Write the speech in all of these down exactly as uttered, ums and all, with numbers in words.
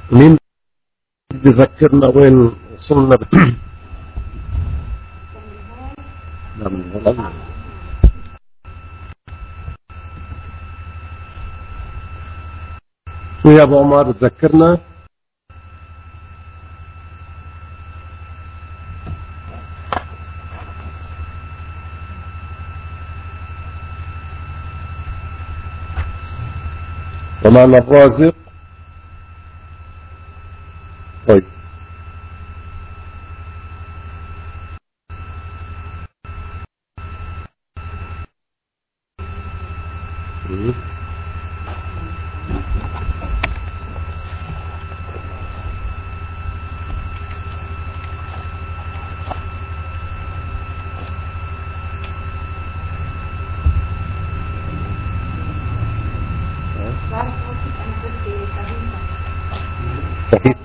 مين بيذكرنا وين وصلنا ب... شو يا ابو عمر بتذكرنا؟ ومعنى الرازق. طيب صحيح.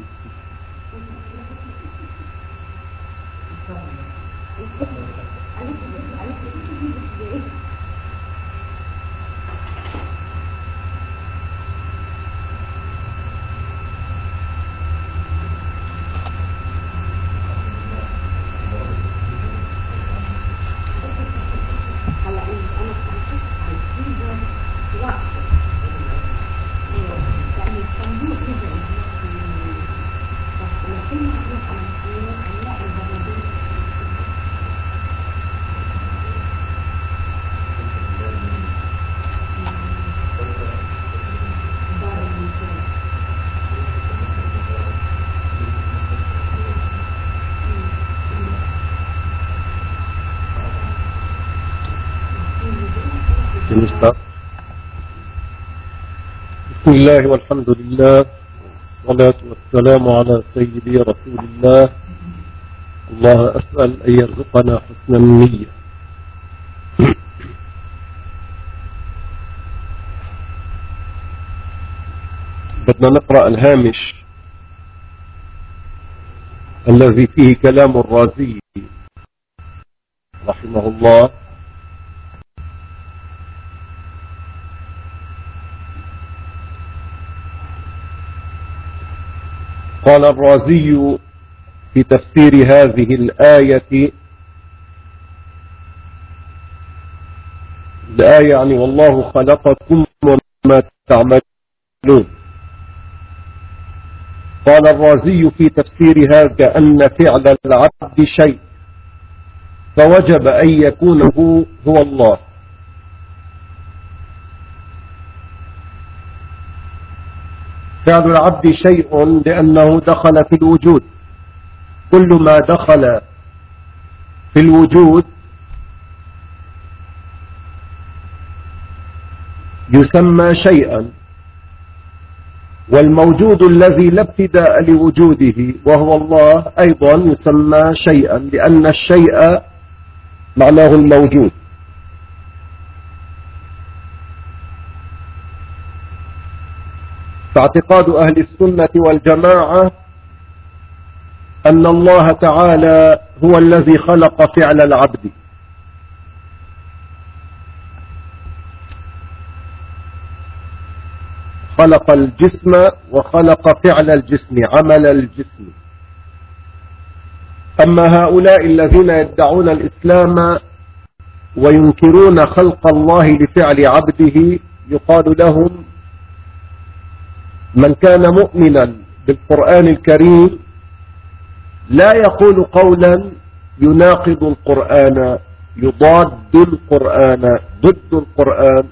بسم الله والحمد لله والصلاة والسلام على سيدي رسول الله. الله أسأل أن يرزقنا حسن النية. بدنا نقرأ الهامش الذي فيه كلام الرازي رحمه الله. قال الرازي في تفسير هذه الآية، الآية يعني والله خلقكم وما تعملون. قال الرازي في تفسير هذا أن فعل العبد شيء فوجب أن يكون هو, هو الله. فعل العبد شيء لأنه دخل في الوجود. كل ما دخل في الوجود يسمى شيئا، والموجود الذي لا ابتداء لوجوده وهو الله أيضا يسمى شيئا، لأن الشيء معناه الموجود. فاعتقاد أهل السنة والجماعة أن الله تعالى هو الذي خلق فعل العبد، خلق الجسم وخلق فعل الجسم، عمل الجسم. أما هؤلاء الذين يدعون الإسلام وينكرون خلق الله لفعل عبده يقال لهم من كان مؤمنا بالقرآن الكريم لا يقول قولا يناقض القرآن، يضاد القرآن، ضد القرآن.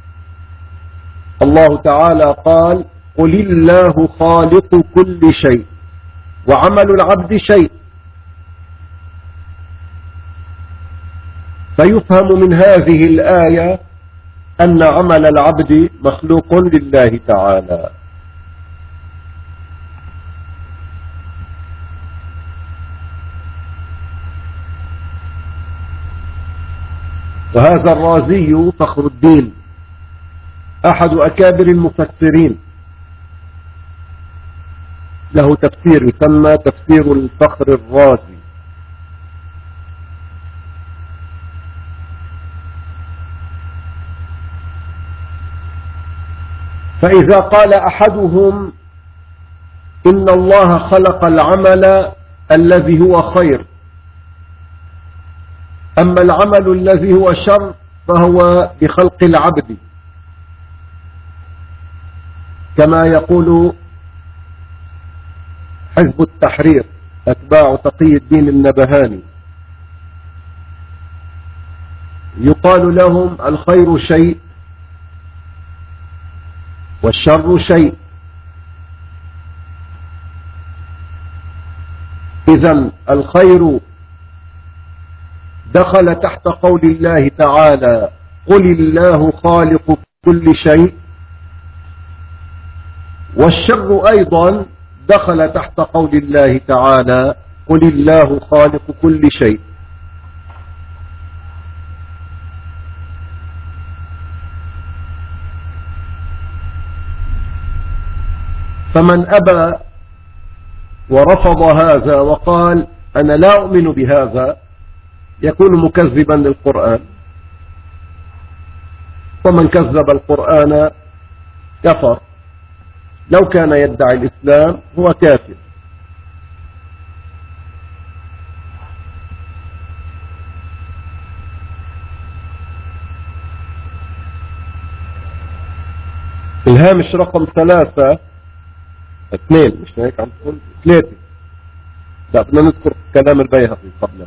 الله تعالى قال قل الله خالق كل شيء وعمل العبد شيء. فيفهم من هذه الآية أن عمل العبد مخلوق لله تعالى. وهذا الرازي فخر الدين أحد أكابر المفسرين، له تفسير يسمى تفسير الفخر الرازي. فإذا قال أحدهم إن الله خلق العمل الذي هو خير، أما العمل الذي هو شر فهو بخلق العبد، كما يقول حزب التحرير أتباع تقي الدين النبهاني، يقال لهم الخير شيء والشر شيء. إذن الخير دخل تحت قول الله تعالى قل الله خالق كل شيء، والشر أيضا دخل تحت قول الله تعالى قل الله خالق كل شيء. فمن أبى ورفض هذا وقال أنا لا أؤمن بهذا يكون مكذبا للقرآن، ومن كذب القرآن كفر، لو كان يدعي الإسلام هو كافر. الهامش رقم ثلاثة اثنين، مش هيك عم تقول ثلاثة؟ لا، بدنا نذكر كلام البيهقي قبله.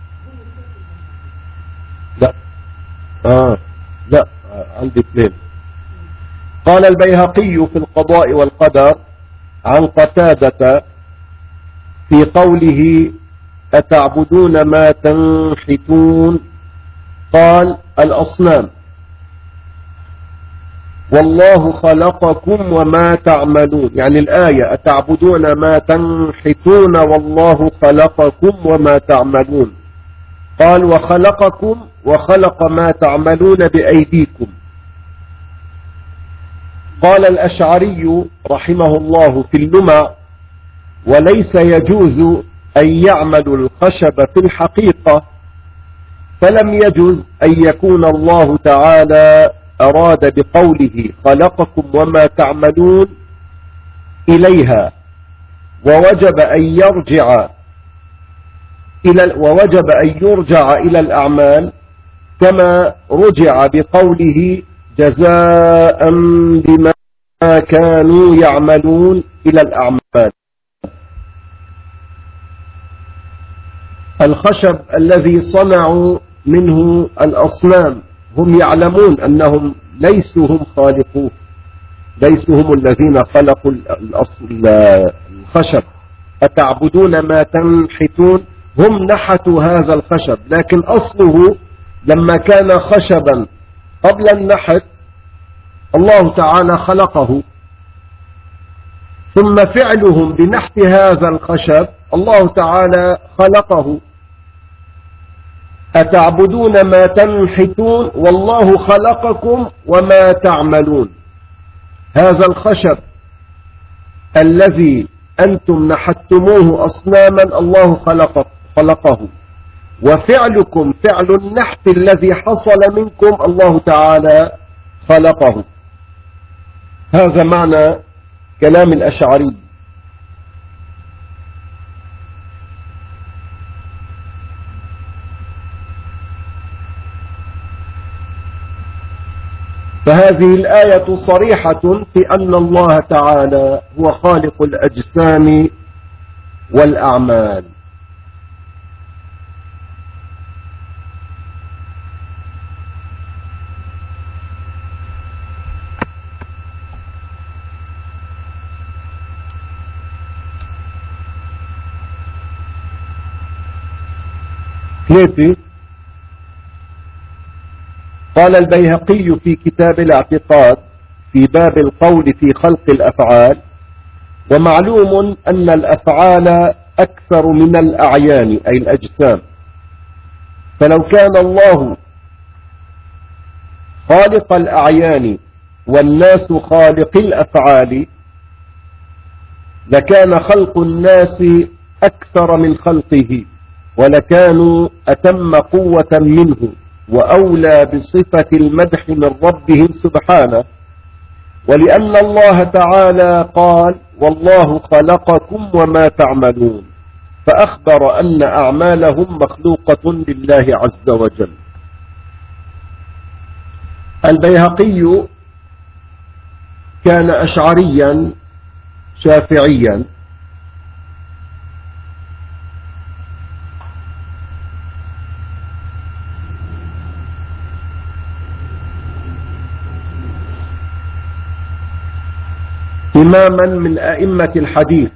لا آه لا آه. عندي اثنين. قال البيهقي في القضاء والقدر عن قتادة في قوله أتعبدون ما تنحتون، قال الأصنام، والله خلقكم وما تعملون، يعني الآية أتعبدون ما تنحتون والله خلقكم وما تعملون، قال وخلقكم وخلق ما تعملون بأيديكم. قال الأشعري رحمه الله في اللمع وليس يجوز أن يعملوا الخشب في الحقيقة، فلم يجوز أن يكون الله تعالى أراد بقوله خلقكم وما تعملون إليها، ووجب أن يرجع إلى ووجب أن يرجع إلى الأعمال كما رجع بقوله جزاء بما كانوا يعملون إلى الأعمال. الخشب الذي صنعوا منه الأصنام هم يعلمون أنهم ليسوا هم خالقوه، ليسوا هم الذين خلقوا الخشب. أتعبدون ما تنحتون، هم نحتوا هذا الخشب، لكن أصله لما كان خشبا قبل النحت الله تعالى خلقه، ثم فعلهم بنحت هذا الخشب الله تعالى خلقه. أتعبدون ما تنحتون والله خلقكم وما تعملون، هذا الخشب الذي أنتم نحتموه أصناما الله خلقه, خلقه وفعلكم فعل النحت الذي حصل منكم الله تعالى خلقه. هذا معنى كلام الأشعري. فهذه الآية صريحة في أن الله تعالى هو خالق الأجسام والأعمال. ثلاثة، قال البيهقي في كتاب الاعتقاد في باب القول في خلق الأفعال: ومعلوم أن الأفعال أكثر من الأعيان أي الأجسام، فلو كان الله خالق الأعيان والناس خالق الأفعال لكان خلق الناس أكثر من خلقه، ولكانوا أتم قوة منه وأولى بصفة المدح من ربهم سبحانه، ولأن الله تعالى قال والله خلقكم وما تعملون، فأخبر أن أعمالهم مخلوقة لله عز وجل. البيهقي كان أشعريا شافعيا، إماما من أئمة الحديث،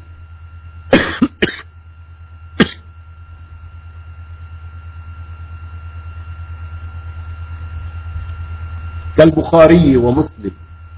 كالبخاري ومسلم.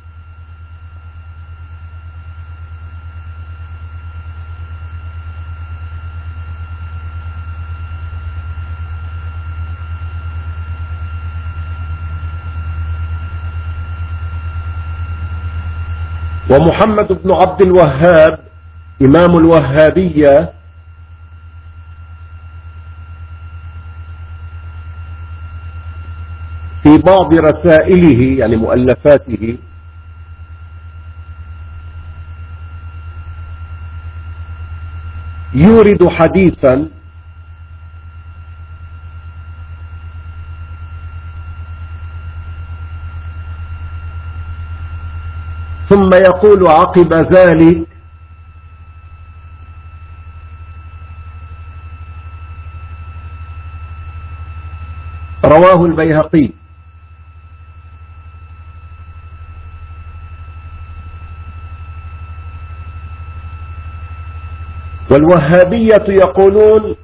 ومحمد بن عبد الوهاب إمام الوهابية في بعض رسائله يعني مؤلفاته يورد حديثا ثم يقول عقب ذلك رواه البيهقي. والوهابية يقولون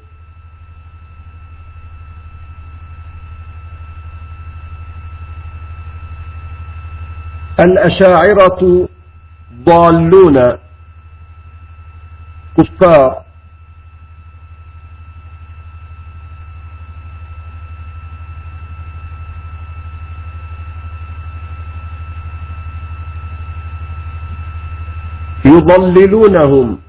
الأشاعرة ضالون كفار، يضللونهم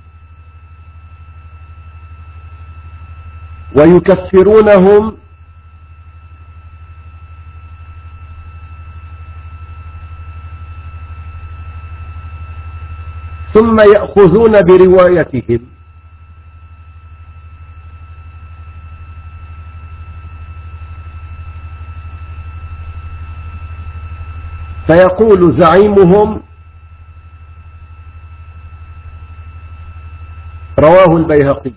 ويكفرونهم ثم يأخذون بروايتهم. فيقول زعيمهم رواه البيهقي،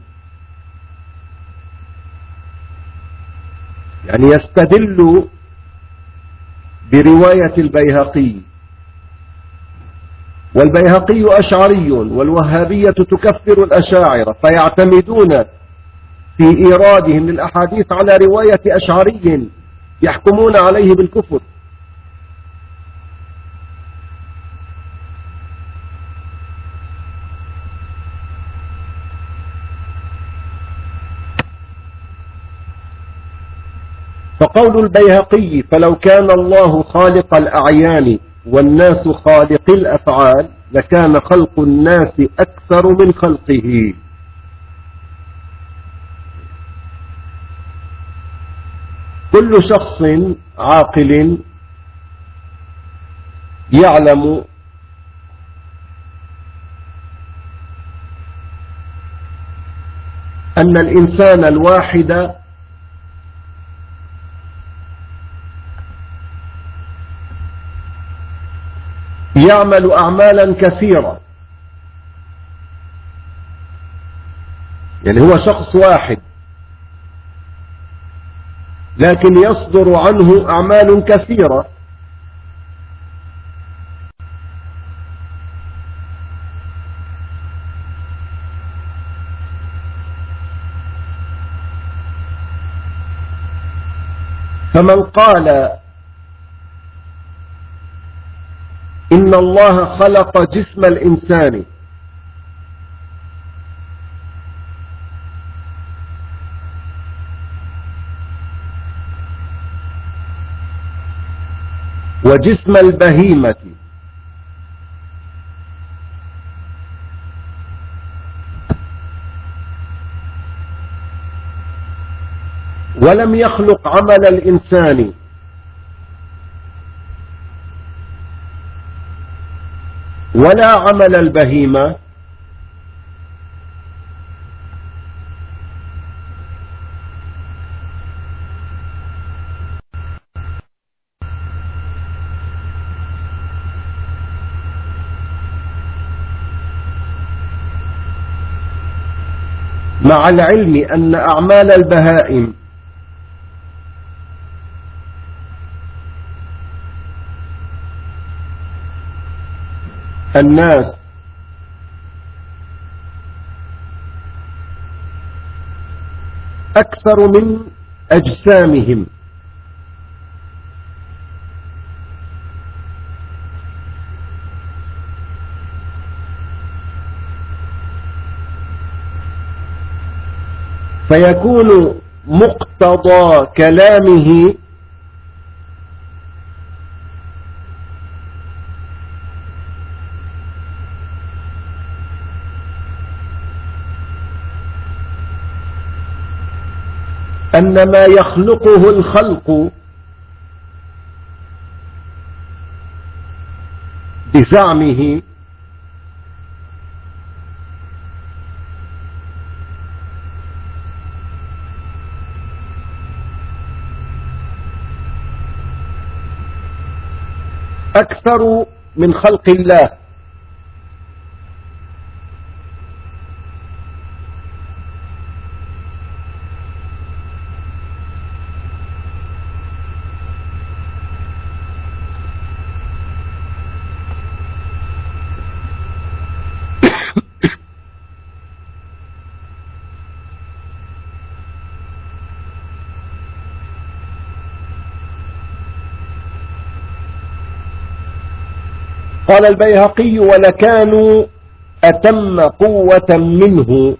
يعني يستدل برواية البيهقي. والبيهقي أشعري والوهابية تكفر الأشاعرة، فيعتمدون في إيرادهم للأحاديث على رواية أشعري يحكمون عليه بالكفر. فقول البيهقي فلو كان الله خالق الأعيان والناس خالق الأفعال لكان خلق الناس أكثر من خلقه. كل شخص عاقل يعلم أن الإنسان الواحد يعمل أعمالا كثيرة، يعني هو شخص واحد لكن يصدر عنه أعمال كثيرة. فمن قال إن الله خلق جسم الإنسان وجسم البهيمة ولم يخلق عمل الإنسان ولا عمل البهيمة مع العلم أن أعمال البهائم الناس أكثر من أجسامهم، فيكون مقتضى كلامه أن ما يخلقه الخلق بزعمه أكثر من خلق الله، قال البيهقي: ولكانوا أتم قوة منه،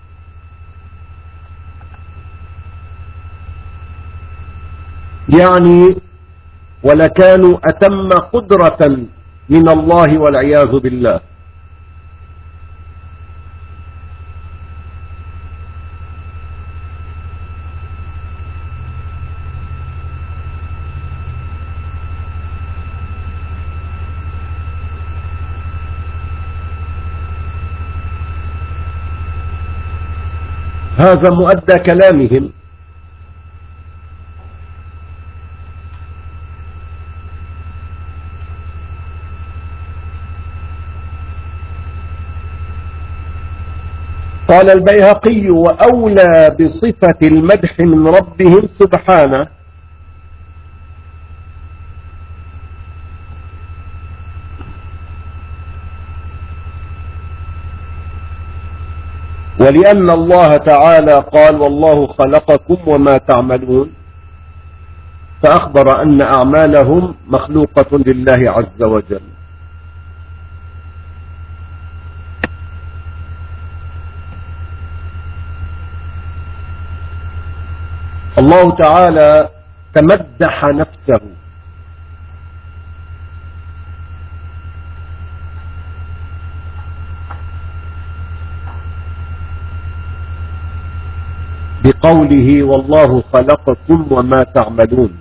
يعني ولكانوا أتم قدرة من الله والعياذ بالله. هذا مؤدى كلامهم. قال البيهقي: وأولى بصفة المدح من ربهم سبحانه ولأن الله تعالى قال: والله خلقكم وما تعملون، فأخبر أن أعمالهم مخلوقة لله عز وجل. الله تعالى تمدح نفسه بقوله: والله خلقكم وما تعملون.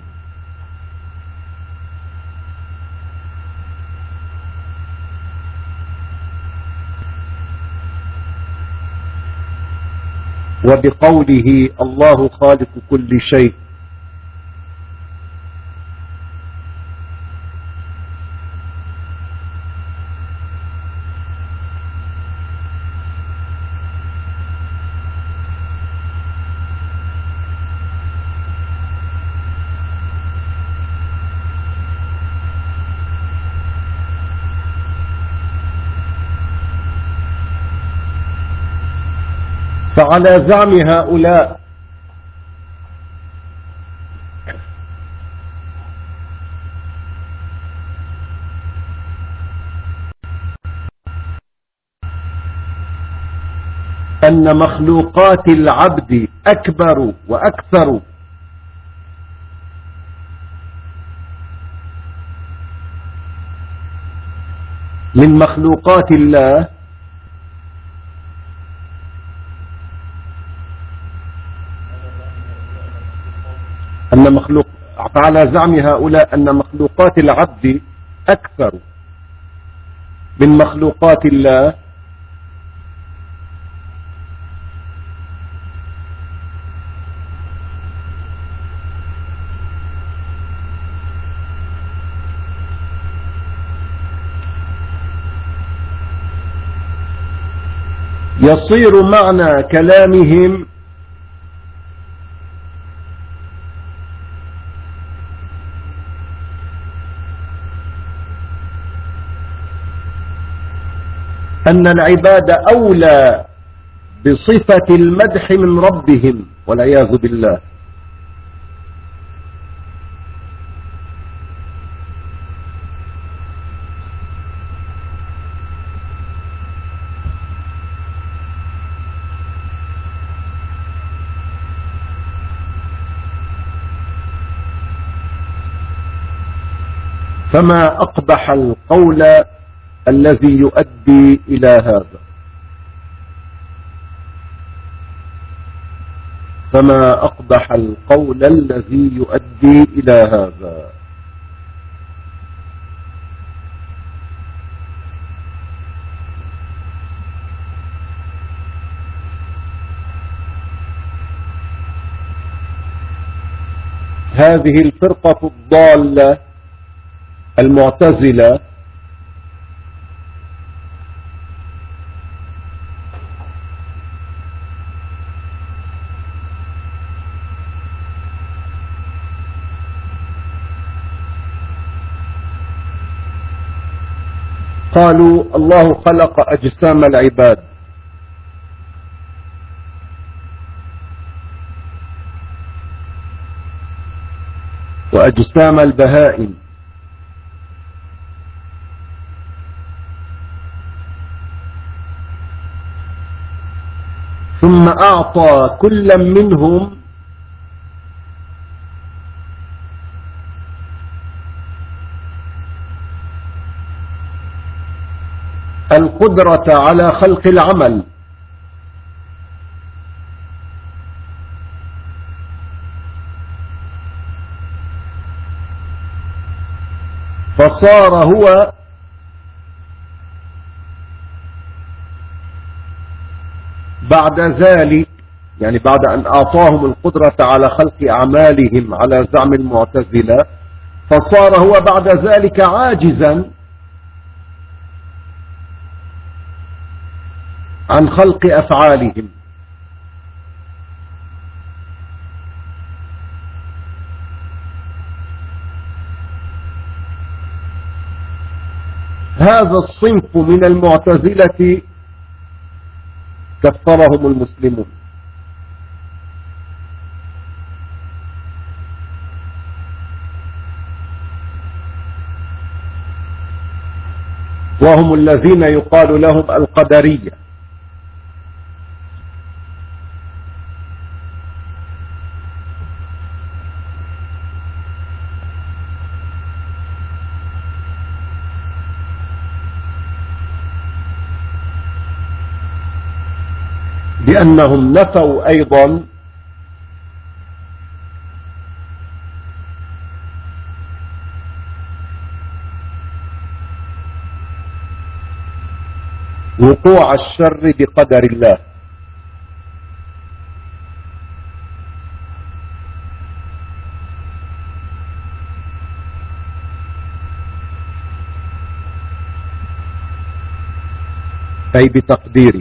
وبقوله: الله خالق كل شيء. فعلى زعم هؤلاء أن مخلوقات العبد أكبر وأكثر من مخلوقات الله، أن مخلوق، فعلى زعم هؤلاء أن مخلوقات العبد أكثر من مخلوقات الله يصير معنى كلامهم أن العباد أولى بصفة المدح من ربهم والعياذ بالله. فما أقبح القول الذي يؤدي إلى هذا، فما أقبح القول الذي يؤدي إلى هذا. هذه الفرقة الضالة المعتزلة قالوا الله خلق أجسام العباد وأجسام البهائم ثم أعطى كل منهم القدرة على خلق العمل، فصار هو بعد ذلك، يعني بعد أن أعطاهم القدرة على خلق أعمالهم على زعم المعتزلة، فصار هو بعد ذلك عاجزا عن خلق أفعالهم. هذا الصنف من المعتزلة كفرهم المسلمون، وهم الذين يقال لهم القدرية. لأنهم نفوا أيضا وقوع الشر بقدر الله، أي بتقديره.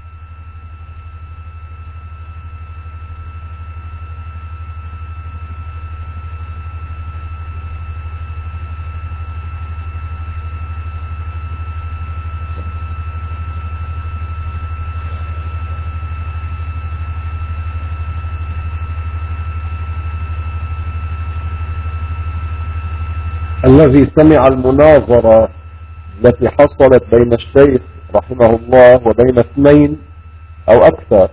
الذي سمع المناظرة التي حصلت بين الشيخ رحمه الله وبين اثنين أو أكثر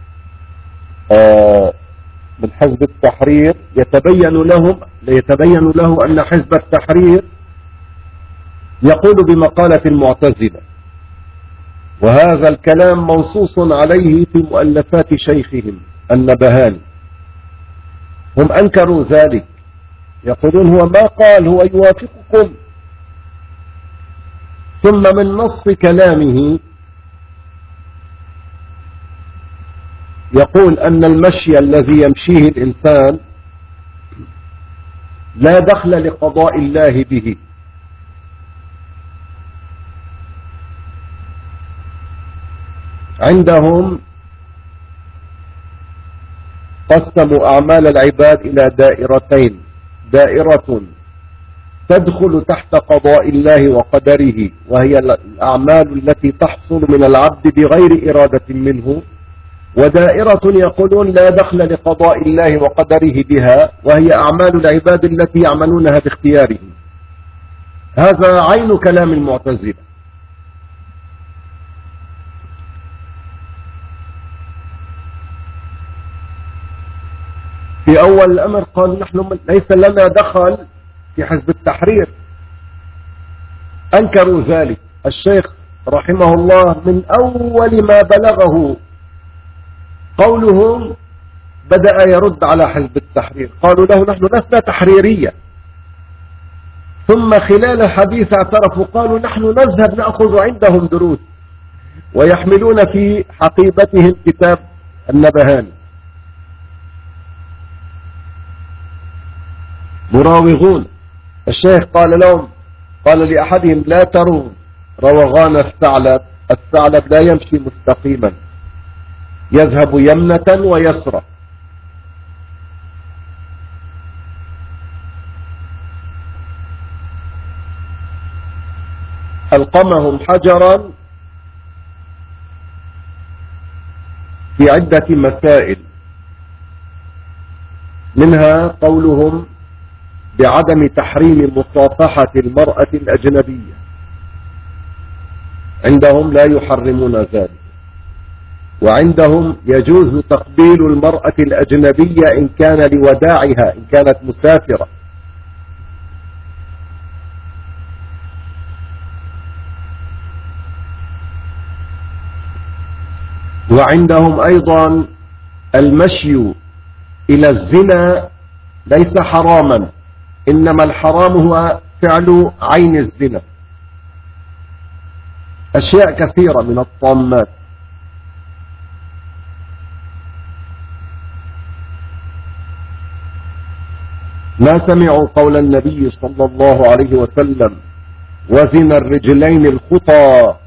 من حزب التحرير، يتبين لهم يتبين له أن حزب التحرير يقول بمقالة المعتزلة، وهذا الكلام منصوص عليه في مؤلفات شيخهم النبهاني. هم أنكروا ذلك، يقولون هو ما قال، هو يوافقكم، ثم من نص كلامه يقول أن المشي الذي يمشيه الإنسان لا دخل لقضاء الله به، عندهم قسموا أعمال العباد إلى دائرتين: دائرة تدخل تحت قضاء الله وقدره وهي الأعمال التي تحصل من العبد بغير إرادة منه، ودائرة يقولون لا دخل لقضاء الله وقدره بها وهي أعمال العباد التي يعملونها باختيارهم. هذا عين كلام المعتزلة. في أول الأمر قال نحن ليس لنا دخل في حزب التحرير، أنكروا ذلك. الشيخ رحمه الله من أول ما بلغه قولهم بدأ يرد على حزب التحرير، قالوا له نحن لسنا تحريرية، ثم خلال الحديث اعترفوا قالوا نحن نذهب نأخذ عندهم دروس، ويحملون في حقيبتهم كتاب النبهاني. مراوغون. الشيخ قال لهم، قال لأحدهم لا تروغ روغان الثعلب، الثعلب لا يمشي مستقيما، يذهب يمنة ويسرى. ألقمهم حجرا في عدة مسائل، منها قولهم بعدم تحريم مصافحة المرأة الأجنبية، عندهم لا يحرمون ذلك، وعندهم يجوز تقبيل المرأة الأجنبية إن كان لوداعها، إن كانت مسافرة. وعندهم أيضا المشي إلى الزنا ليس حراما، إنما الحرام هو فعل عين الزنا. أشياء كثيرة من الطامات. ما سمعوا قول النبي صلى الله عليه وسلم وزن الرجلين الخطى،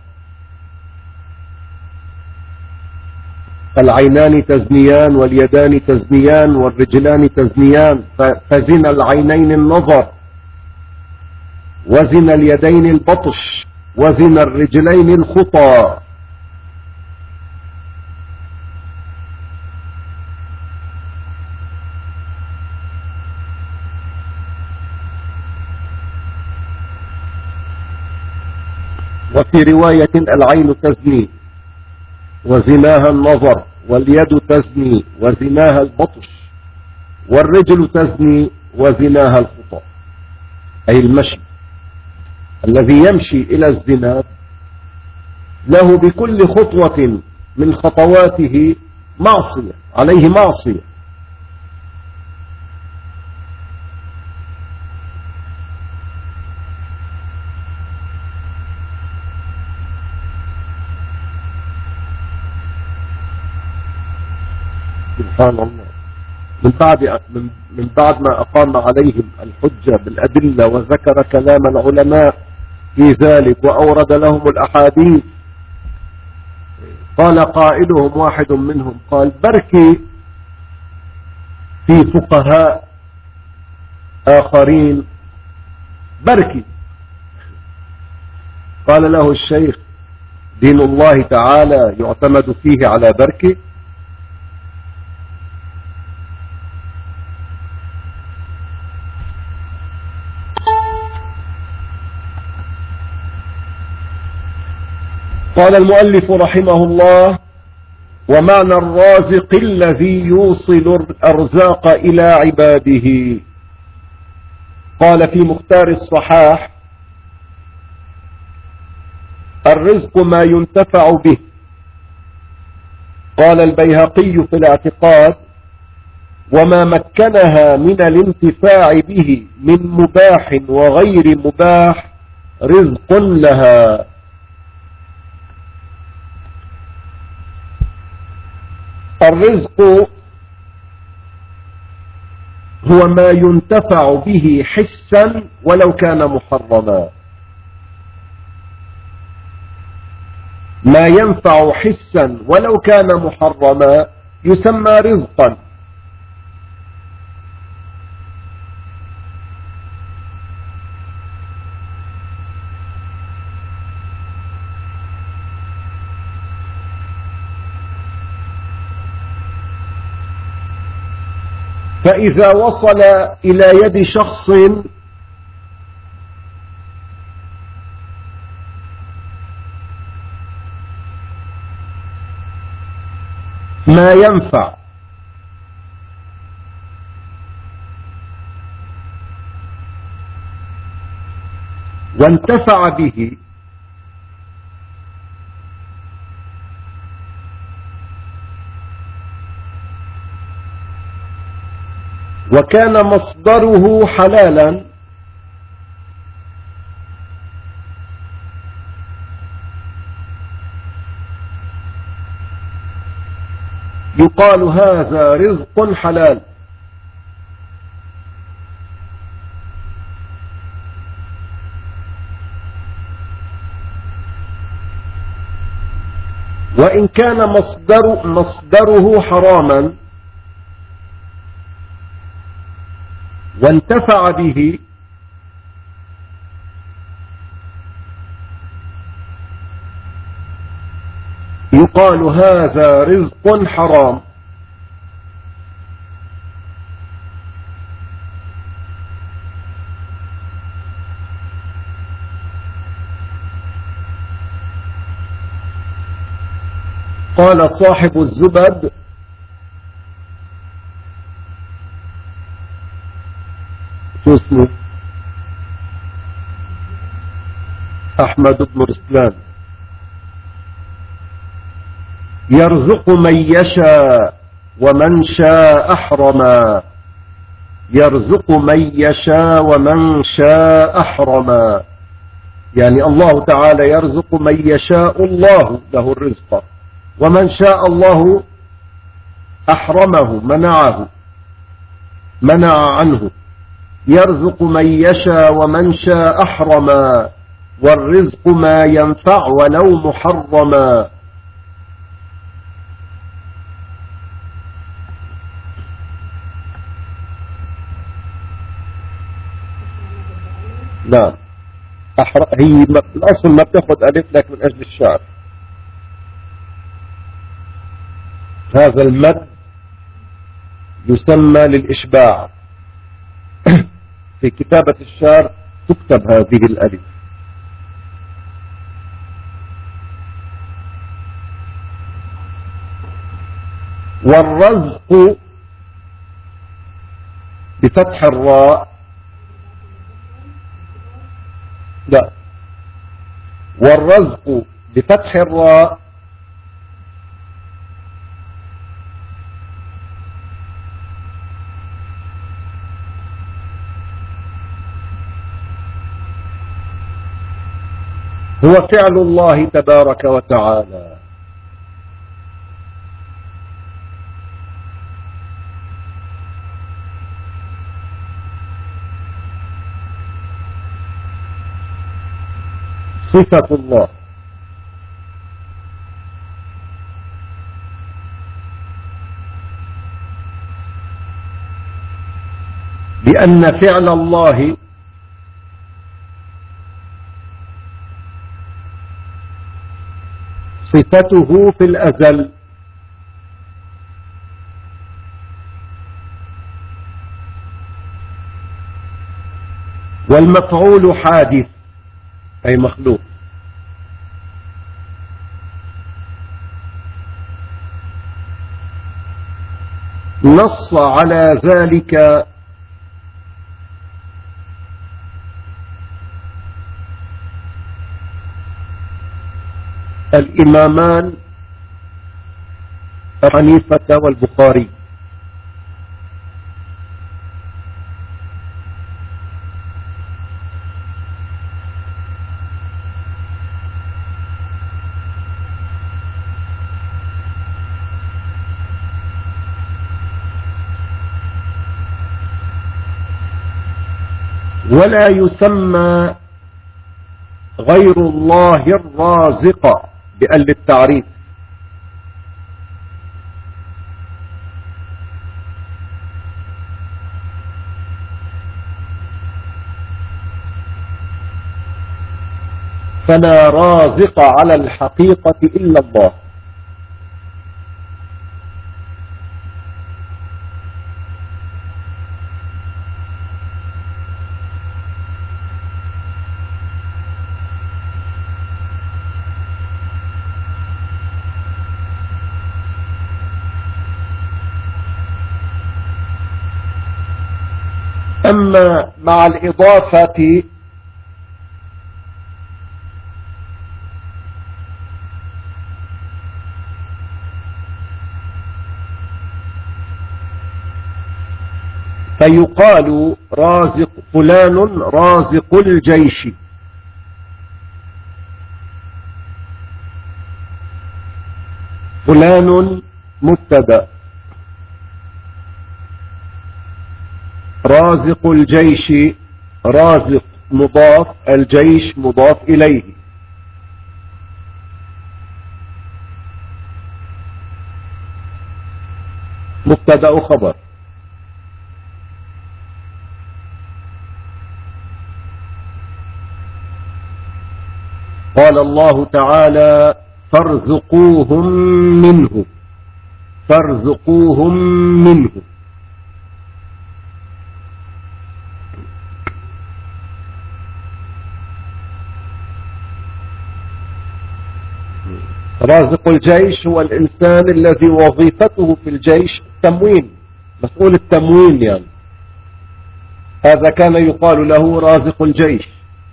العينان تزنيان واليدان تزنيان والرجلان تزنيان، فزن العينين النظر، وزن اليدين البطش، وزن الرجلين الخطى. وفي رواية العين تزني وزناها النظر، واليد تزني وزناها البطش، والرجل تزني وزناها الخطى، أي المشي. الذي يمشي إلى الزنا له بكل خطوة من خطواته معصية، عليه معصية. سبحان الله. من بعد من بعد ما أقام عليهم الحجة بالأدلة وذكر كلام العلماء في ذلك وأورد لهم الأحاديث، قال قائلهم واحد منهم قال بركي في فقهاء آخرين بركي. قال له الشيخ دين الله تعالى يعتمد فيه على بركي؟ قال المؤلف رحمه الله ومعنى الرازق الذي يوصل الأرزاق إلى عباده. قال في مختار الصحاح الرزق ما ينتفع به. قال البيهقي في الاعتقاد وما مكنها من الانتفاع به من مباح وغير مباح رزق لها. الرزق هو ما ينتفع به حسا ولو كان محرما، ما ينفع حسا ولو كان محرما يسمى رزقا. فإذا وصل إلى يد شخص ما ينفع وانتفع به وكان مصدره حلالا يقال هذا رزق حلال. وإن كان مصدر مصدره حراما وانتفع به يقال هذا رزق حرام. قال صاحب الزبد: شو اسمه؟ أحمد بن رسلان: يرزق من يشاء ومن شاء أحرما. يرزق من يشاء ومن شاء أحرما، يعني الله تعالى يرزق من يشاء الله له الرزق، ومن شاء الله أحرمه منعه منع عنه. يرزق من يشاء ومن شاء أحرما، والرزق ما ينفع ولو محرما. نعم، هي الأصل ما بتاخذ ألف لك من أجل الشعر. هذا المد يسمى للإشباع. في كتابة الشعر تكتب هذه الألف. والرزق بفتح الراء، لا، والرزق بفتح الراء هو فعل الله تبارك وتعالى. صفة الله. لأن فعل الله صفته في الأزل، والمفعول حادث أي مخلوق. نص على ذلك الإمامان أبو حنيفة والبخاري. ولا يسمى غير الله الرازق بأل التعريف. فلا رازق على الحقيقة إلا الله. أما مع الإضافة فيقال رازق فلان رازق الجيش، فلان مبتدأ، رازق الجيش رازق مضاف، الجيش مضاف إليه. مبتدأ خبر. قال الله تعالى فارزقوهم منه، فارزقوهم منه. رازق الجيش هو الإنسان الذي وظيفته في الجيش التموين، مسؤول التموين، يعني هذا كان يقال له رازق الجيش.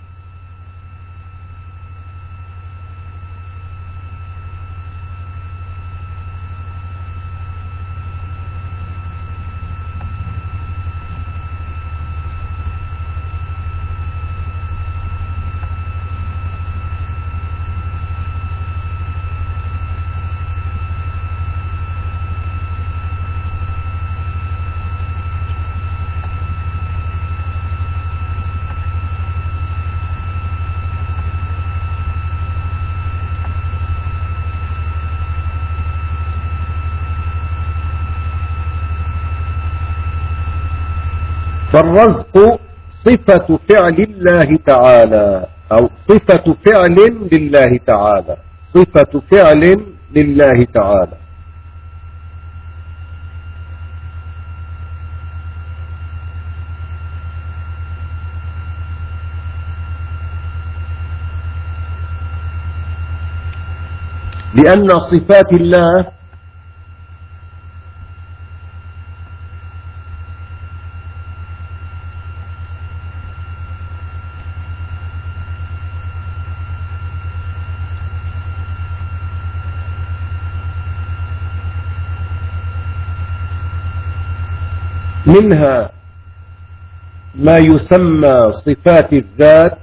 فالرزق صفة فعل الله تعالى، أو صفة فعل لله تعالى، صفة فعل لله تعالى. لأن صفات الله منها ما يسمى صفات الذات،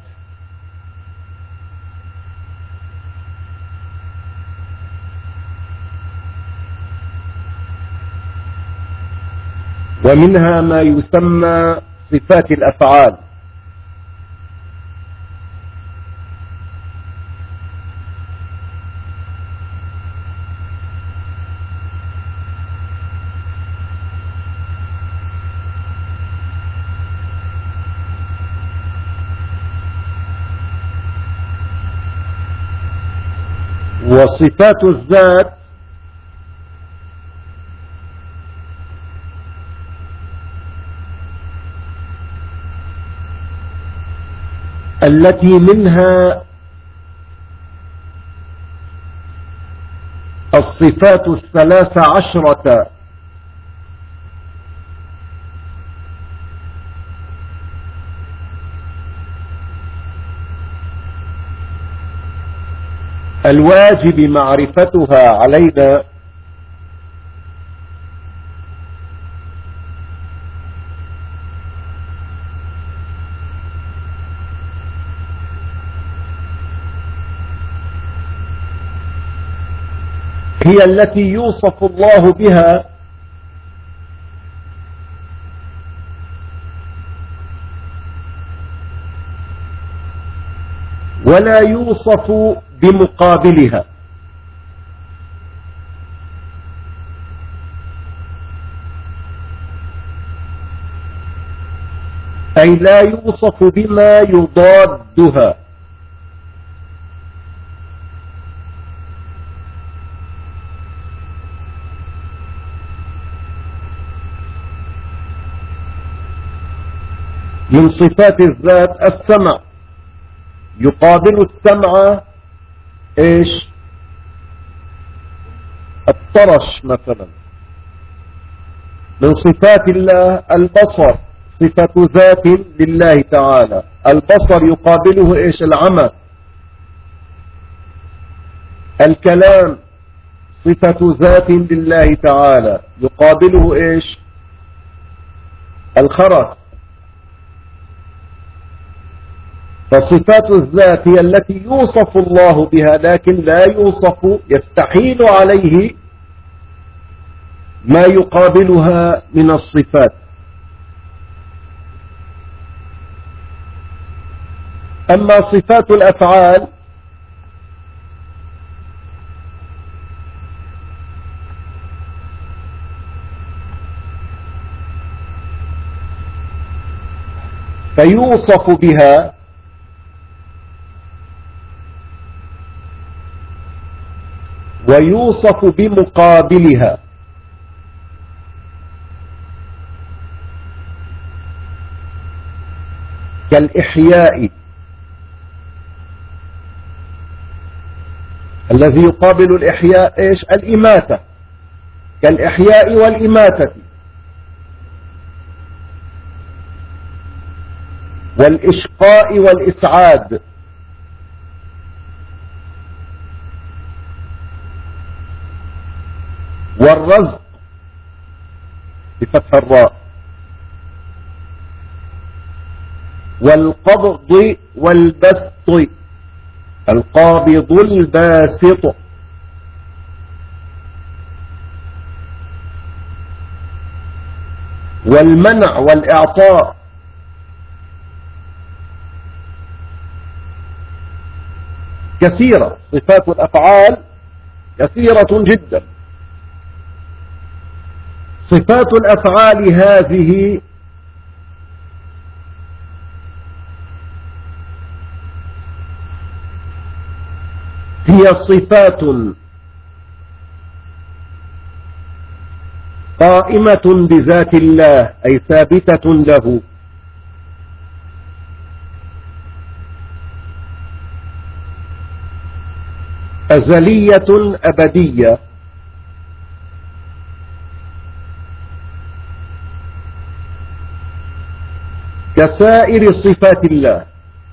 ومنها ما يسمى صفات الأفعال. وصفات الذات التي منها الصفات الثلاث عشرة الواجب معرفتها علينا، هي التي يوصف الله بها ولا يوصف بمقابلها، أي لا يوصف بما يضادها. من صفات الذات السمع، يقابل السمع ايش؟ الطرش مثلا. من صفات الله البصر، صفة ذات لله تعالى، البصر يقابله ايش؟ العمى. الكلام صفة ذات لله تعالى، يقابله ايش؟ الخرس. فصفات الذات هي التي يوصف الله بها، لكن لا يوصف، يستحيل عليه ما يقابلها من الصفات. أما صفات الأفعال فيوصف بها ويوصف بمقابلها. كالإحياء الذي يقابل الإحياء إيش؟ الإماتة. كالإحياء والإماتة. والإشقاء والإسعاد. والرزق بفتح الراء. والقبض والبسط، القابض الباسط. والمنع والإعطاء. كثيرة، صفات الأفعال كثيرة جدا. صفات الأفعال هذه هي صفات قائمة بذات الله، أي ثابتة له. أزلية أبدية. كسائر صفات الله.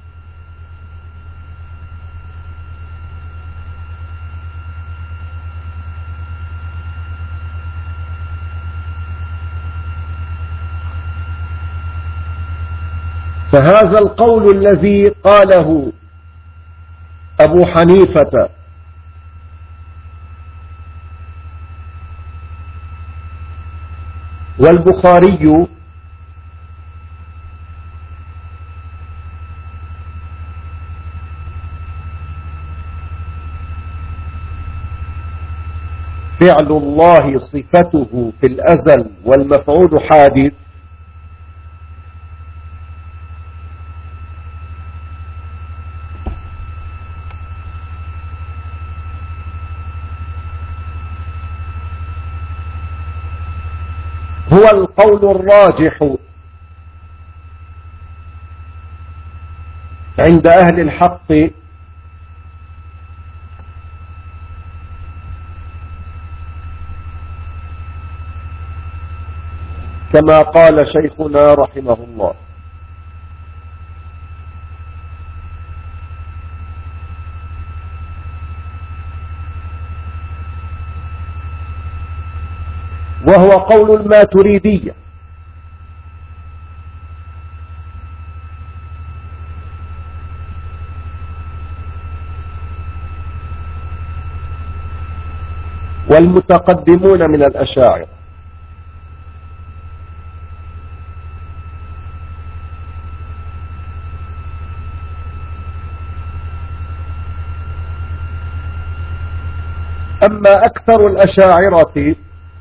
فهذا القول الذي قاله أبو حنيفة والبخاري فعل الله صفته في الأزل والمفعول حادث، هو القول الراجح عند أهل الحق كما قال شيخنا رحمه الله. وهو قول الماتريدية. والمتقدمون من الأشاعرة. أما أكثر الأشاعرة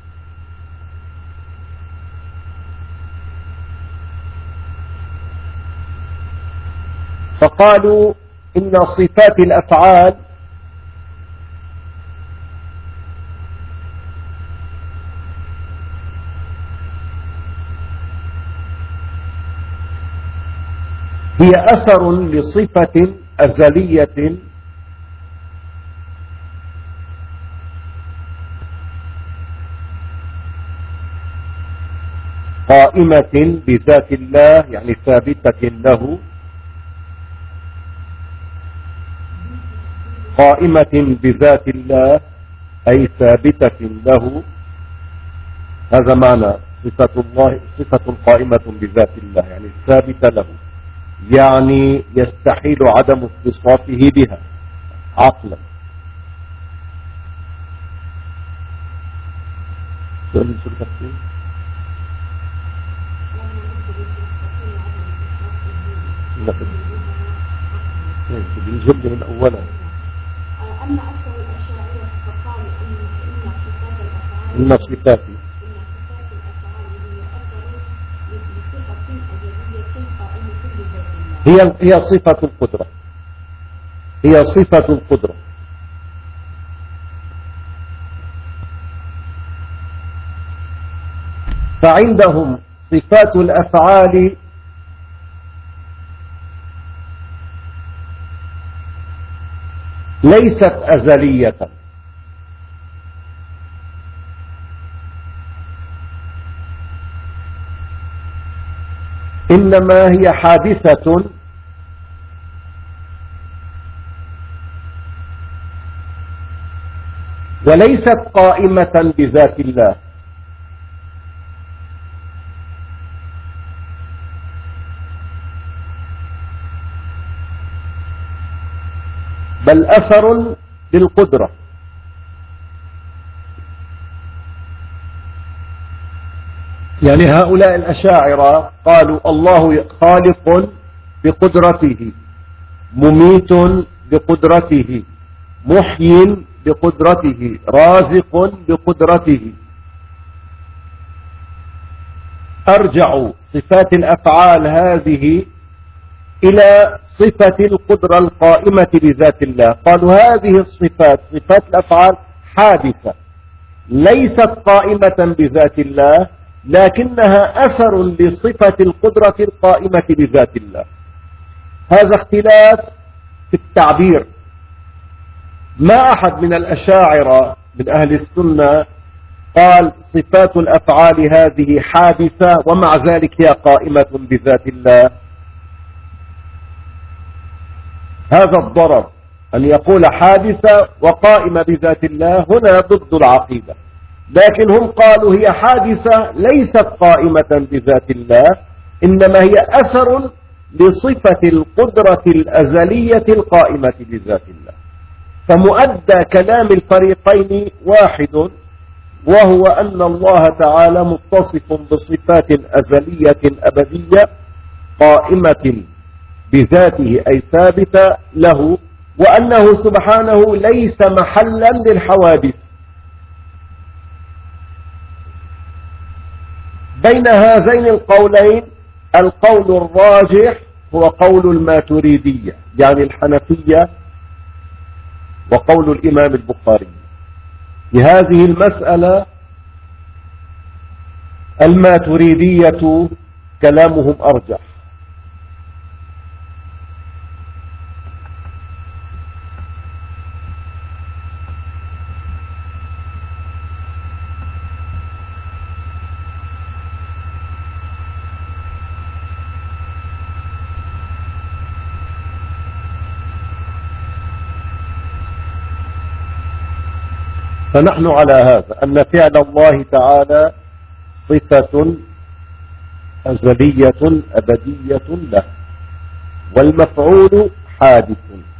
فقالوا إن صفات الأفعال هي أثر لصفة أزلية قائمة بذات الله، يعني ثابتة له، قائمة بذات الله أي ثابتة له. هذا معنى صفة الله، صفة قائمة بذات الله يعني ثابتة له، يعني يستحيل عدم اتصافه بها عقلا. سؤال سؤال بالجملة من أولا. أما أكثر الأشاعرة فقالوا أن إن صفات الأفعال إن صفات إن صفات الأفعال هي أثر لصفة أزلية قائمة بذات الله. هي هي صفة القدرة، هي صفة القدرة. فعندهم صفات الأفعال ليست أزلية، إنما هي حادثة وليست قائمة بذات الله. بل أثر للقدرة. يعني هؤلاء الأشاعرة قالوا الله خالق بقدرته، مميت بقدرته، محيي بقدرته، رازق بقدرته. أرجعوا صفات الأفعال هذه إلى صفة القدرة القائمة بذات الله. قالوا هذه الصفات، صفات الأفعال حادثة ليست قائمة بذات الله، لكنها أثر لصفة القدرة القائمة بذات الله. هذا اختلاف في التعبير. ما أحد من الأشاعرة من أهل السنة قال صفات الأفعال هذه حادثة ومع ذلك هي قائمة بذات الله. هذا الضرر أن يقول حادثة وقائمة بذات الله، هنا ضد العقيدة. لكن هم قالوا هي حادثة ليست قائمة بذات الله، إنما هي أثر لصفة القدرة الأزلية القائمة بذات الله. فمؤدى كلام الفريقين واحد، وهو أن الله تعالى متصف بصفات أزلية أبدية قائمة بذاته أي ثابتة له، وأنه سبحانه ليس محلا للحوادث. بين هذين القولين القول الراجح هو قول الماتريدية، يعني الحنفية، وقول الإمام البخاري في هذه المسألة. الماتريدية كلامهم أرجح. فنحن على هذا أن فعل الله تعالى صفة أزلية أبدية له، والمفعول حادث.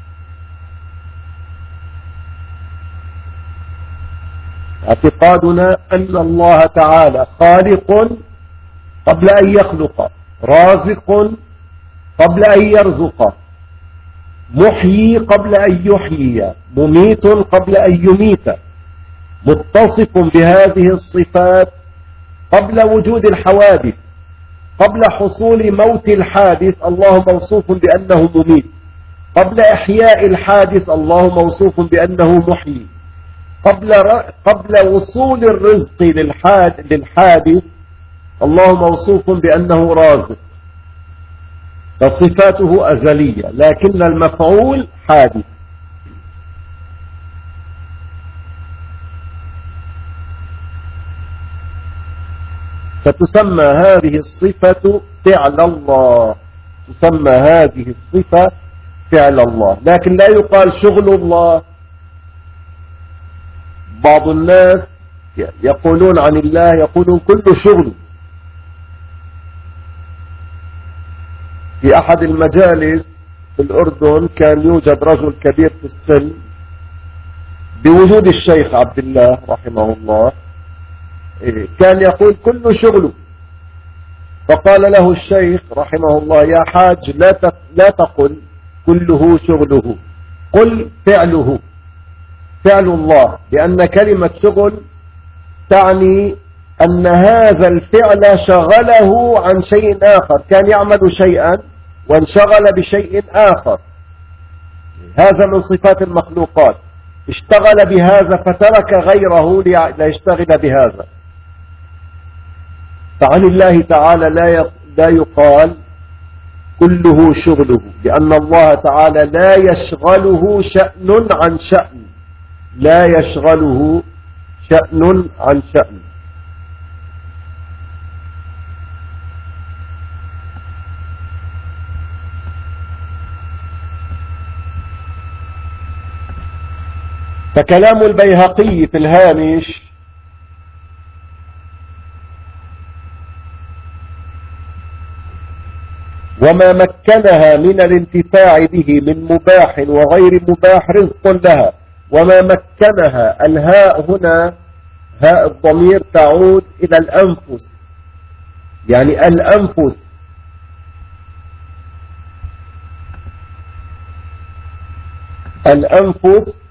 اعتقادنا أن الله تعالى خالق قبل أن يخلق، رازق قبل أن يرزق، محيي قبل أن يحيي، مميت قبل أن يميت. متصف بهذه الصفات قبل وجود الحوادث، قبل حصول موت الحادث الله موصوف بأنه مميت، قبل إحياء الحادث الله موصوف بأنه محيي، قبل قبل وصول الرزق للحادث الله موصوف بأنه رازق. فصفاته أزلية لكن المفعول حادث. فتسمى هذه الصفة فعل الله، تسمى هذه الصفة فعل الله، لكن لا يقال شغل الله. بعض الناس يقولون عن الله يقولون كل شغل. في أحد المجالس في الأردن كان يوجد رجل كبير في السن بوجود الشيخ عبد الله رحمه الله، كان يقول كل شغله. فقال له الشيخ رحمه الله يا حاج لا لا تقل كله شغله، قل فعله، فعل الله، لأن كلمة شغل تعني أن هذا الفعل شغله عن شيء آخر، كان يعمل شيئا وانشغل بشيء آخر. هذا من صفات المخلوقات، اشتغل بهذا فترك غيره ليشتغل بهذا. فعن الله تعالى لا يقال كله شغله، لأن الله تعالى لا يشغله شأن عن شأن، لا يشغله شأن عن شأن. فكلام البيهقي في الهامش وما مكنها من الانتفاع به من مباح وغير مباح رزق لها. وما مكنها، الهاء هنا هاء الضمير تعود إلى الأنفس، يعني الأنفس، الأنفس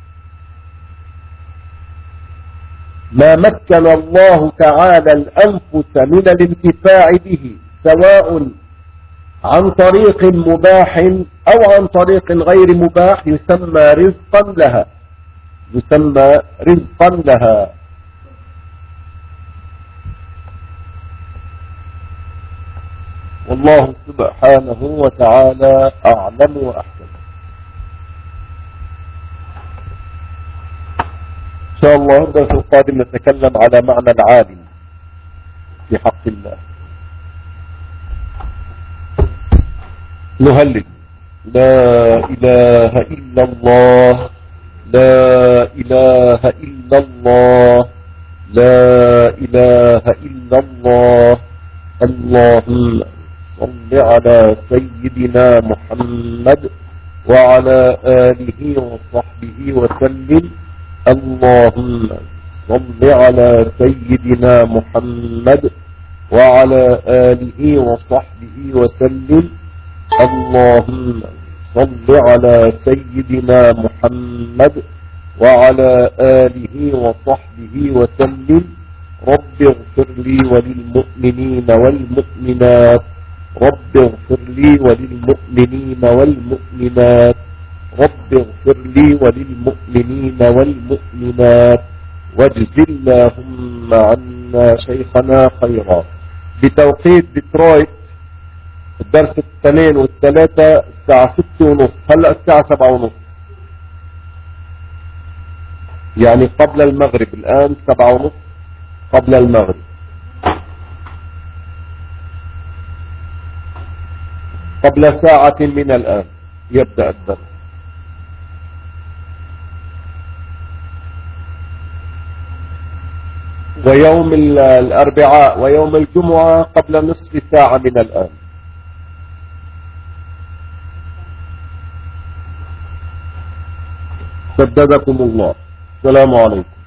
ما مكن الله تعالى الأنفس من الانتفاع به سواء عن طريق مباح أو عن طريق غير مباح يسمى رزقا لها، يسمى رزقا لها. والله سبحانه وتعالى أعلم وأحكم. إن شاء الله الدرس القادم نتكلم على معنى العالم في حق الله. نهلل لا إله إلا الله، لا إله إلا الله، لا إله إلا الله. اللهم صل على سيدنا محمد وعلى آله وصحبه وسلم. اللهم صل على سيدنا محمد وعلى آله وصحبه وسلم. اللهم صل على سيدنا محمد وعلى آله وصحبه وسلم. رب اغفر لي وللمؤمنين والمؤمنات، رب اغفر لي وللمؤمنين والمؤمنات، رب اغفر لي وللمؤمنين والمؤمنات. واجز اللهم عنا شيخنا خيرا. بتوقيت ديترويت الدرس الثانين والثلاثة الساعة ستة ونص، هلأ الساعة سبعة ونص، يعني قبل المغرب. الآن سبعة ونص قبل المغرب. قبل ساعة من الآن يبدأ الدرس. ويوم الأربعاء ويوم الجمعة قبل نصف ساعة من الآن. سددكم الله. السلام عليكم.